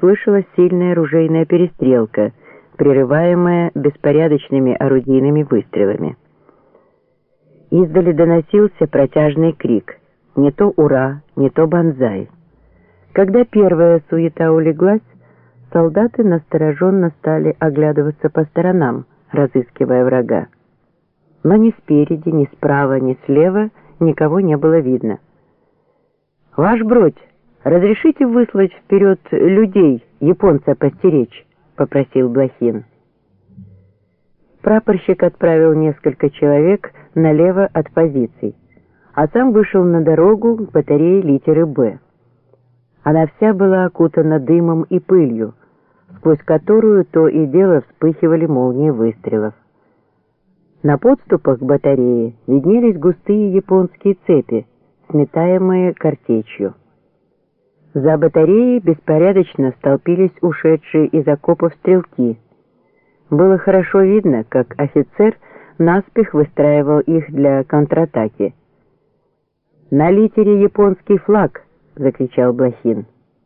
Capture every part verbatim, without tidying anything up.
послышалась сильная ружейная перестрелка, прерываемая беспорядочными орудийными выстрелами. Издали доносился протяжный крик: не то «Ура!», не то «Бонзай!». Когда первая суета улеглась, солдаты настороженно стали оглядываться по сторонам, разыскивая врага. Но ни спереди, ни справа, ни слева никого не было видно. «Ваш бродь, разрешите выслать вперед людей, японца постеречь?» — попросил Блохин. Прапорщик отправил несколько человек налево от позиций, а сам вышел на дорогу к батарее литеры «Б». Она вся была окутана дымом и пылью, сквозь которую то и дело вспыхивали молнии выстрелов. На подступах к батарее виднелись густые японские цепи, сметаемые картечью. За батареей беспорядочно столпились ушедшие из окопов стрелки. Было хорошо видно, как офицер наспех выстраивал их для контратаки. «На литере японский флаг!» — закричал Блохин.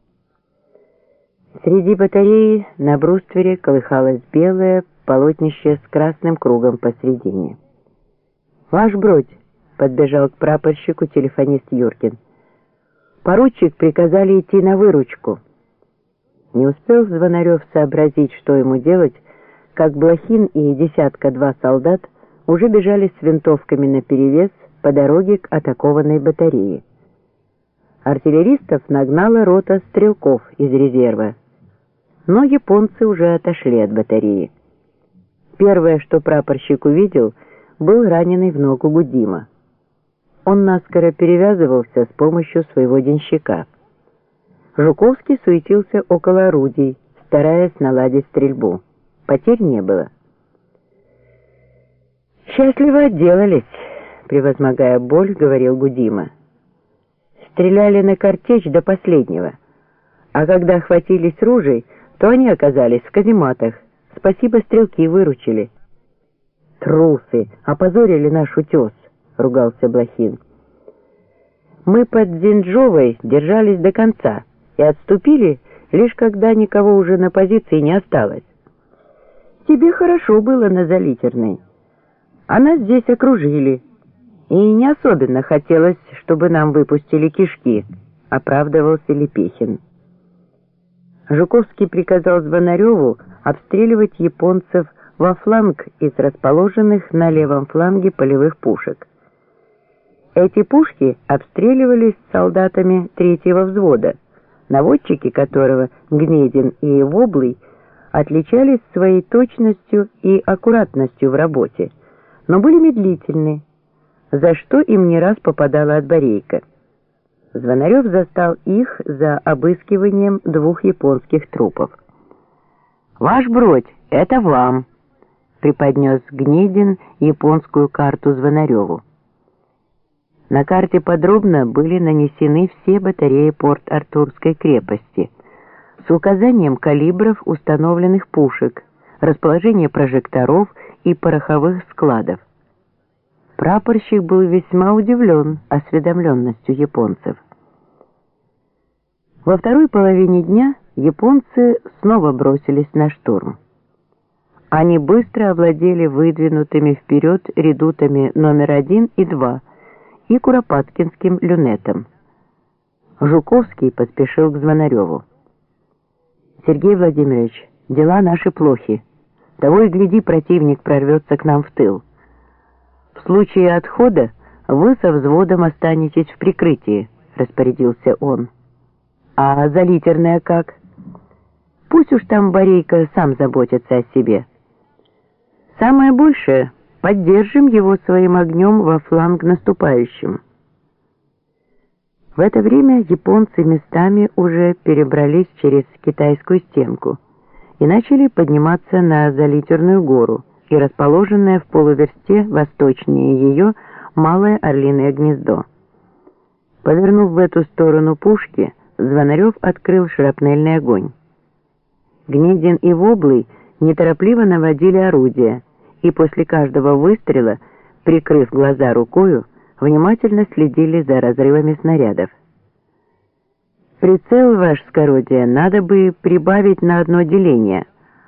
Среди батареи на бруствере колыхалось белое полотнище с красным кругом посредине. «Ваш бродь!» — подбежал к прапорщику телефонист Юркин. «Поручик приказали идти на выручку». Не успел Звонарев сообразить, что ему делать, как Блохин и десятка-два солдат уже бежали с винтовками наперевес по дороге к атакованной батарее. Артиллеристов нагнала рота стрелков из резерва, но японцы уже отошли от батареи. Первое, что прапорщик увидел, был раненый в ногу Гудима. Он наскоро перевязывался с помощью своего денщика. Жуковский суетился около орудий, стараясь наладить стрельбу. Потерь не было. «Счастливо отделались», — превозмогая боль, говорил Гудима. «Стреляли на картечь до последнего, а когда хватились ружей, то они оказались в казематах. Спасибо, стрелки выручили». «Трусы! Опозорили наш утес!» — ругался Блохин. «Мы под Зинджовой держались до конца и отступили, лишь когда никого уже на позиции не осталось. Тебе хорошо было на Залитерной, а нас здесь окружили, и не особенно хотелось, чтобы нам выпустили кишки», — оправдывался Лепехин. Жуковский приказал Звонареву обстреливать японцев во фланг из расположенных на левом фланге полевых пушек. Эти пушки обстреливались солдатами третьего взвода, наводчики которого, Гнедин и Воблый, отличались своей точностью и аккуратностью в работе, но были медлительны, за что им не раз попадала отборейка. Звонарев застал их за обыскиванием двух японских трупов. «Ваш бродь, это вам!» — преподнес Гнедин японскую карту Звонареву. На карте подробно были нанесены все батареи Порт-Артурской крепости с указанием калибров установленных пушек, расположение прожекторов и пороховых складов. Прапорщик был весьма удивлен осведомленностью японцев. Во второй половине дня японцы снова бросились на штурм. Они быстро овладели выдвинутыми вперед редутами номер один и два и Куропаткинским люнетом. Жуковский поспешил к Звонареву. «Сергей Владимирович, дела наши плохи. Того и гляди, противник прорвется к нам в тыл. В случае отхода вы со взводом останетесь в прикрытии», — распорядился он. «А Залитерная как? Пусть уж там Борейко сам заботится о себе. Самое большее — поддержим его своим огнем во фланг наступающим». В это время японцы местами уже перебрались через китайскую стенку и начали подниматься на Залитерную гору и расположенное в полуверсте восточнее ее Малое Орлиное гнездо. Повернув в эту сторону пушки, Звонарев открыл шрапнельный огонь. Гнедин и Воблый неторопливо наводили орудия и после каждого выстрела, прикрыв глаза рукою, внимательно следили за разрывами снарядов. Прицел, ваше скородие, надо бы прибавить на одно деление.